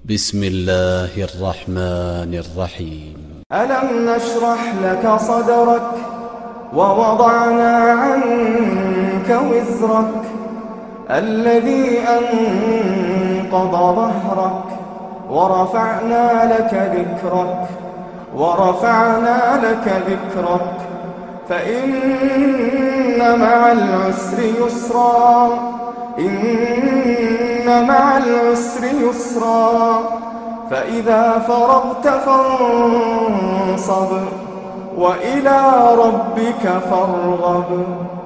بسم الله الرحمن الرحيم. ألم نشرح لك صدرك ووضعنا عنك وزرك الذي أنقض ظهرك ورفعنا لك ذكرك فإن مع العسر يسرا فإذا فرغت فانصب وإلى ربك فارغب.